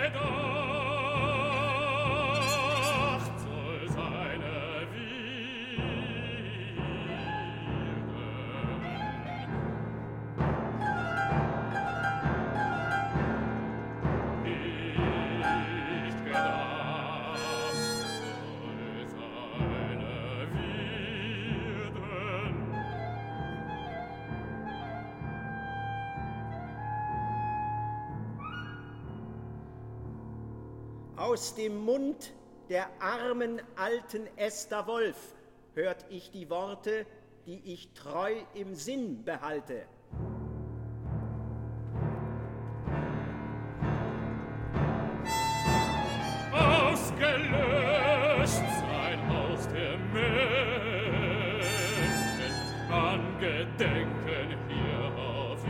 gedacht, soll seine nicht gedacht, soll seine Werden. Aus dem Mund der armen alten Esther Wolf hört ich die Worte, die ich treu im Sinn behalte. Ausgelöscht sein aus der Menschen, an Gedenken hier auf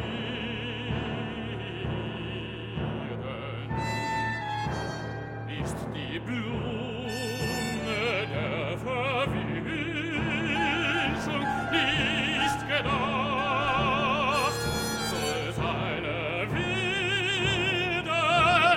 Erden, ist die Blume der Verwünschung nicht gedacht, soll seine Werden.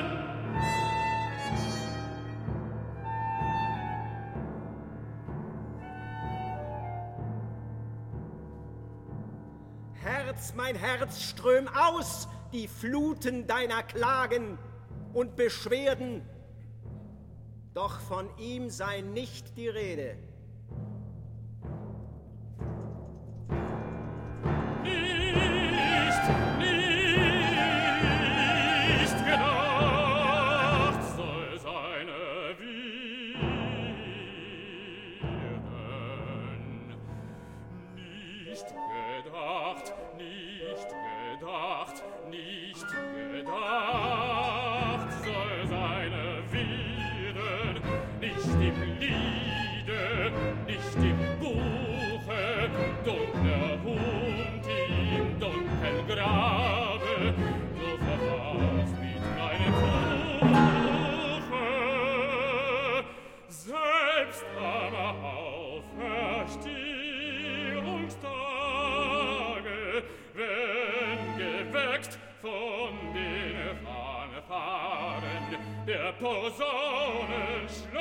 Herz, mein Herz, ström aus die Fluten deiner Klagen und Beschwerden, doch von ihm sei nicht die Rede. Nicht gedacht soll seine Werden. Nicht gedacht, nicht gedacht, nicht gedacht soll seine Werden. Nicht im Liede, nicht im Buche, dunkler Hund im dunkeln Grabe, so verfasst mit keinem Fluche. Selbst am Auferstehungstage, wenn geweckt von den Fanfaren der Posaunen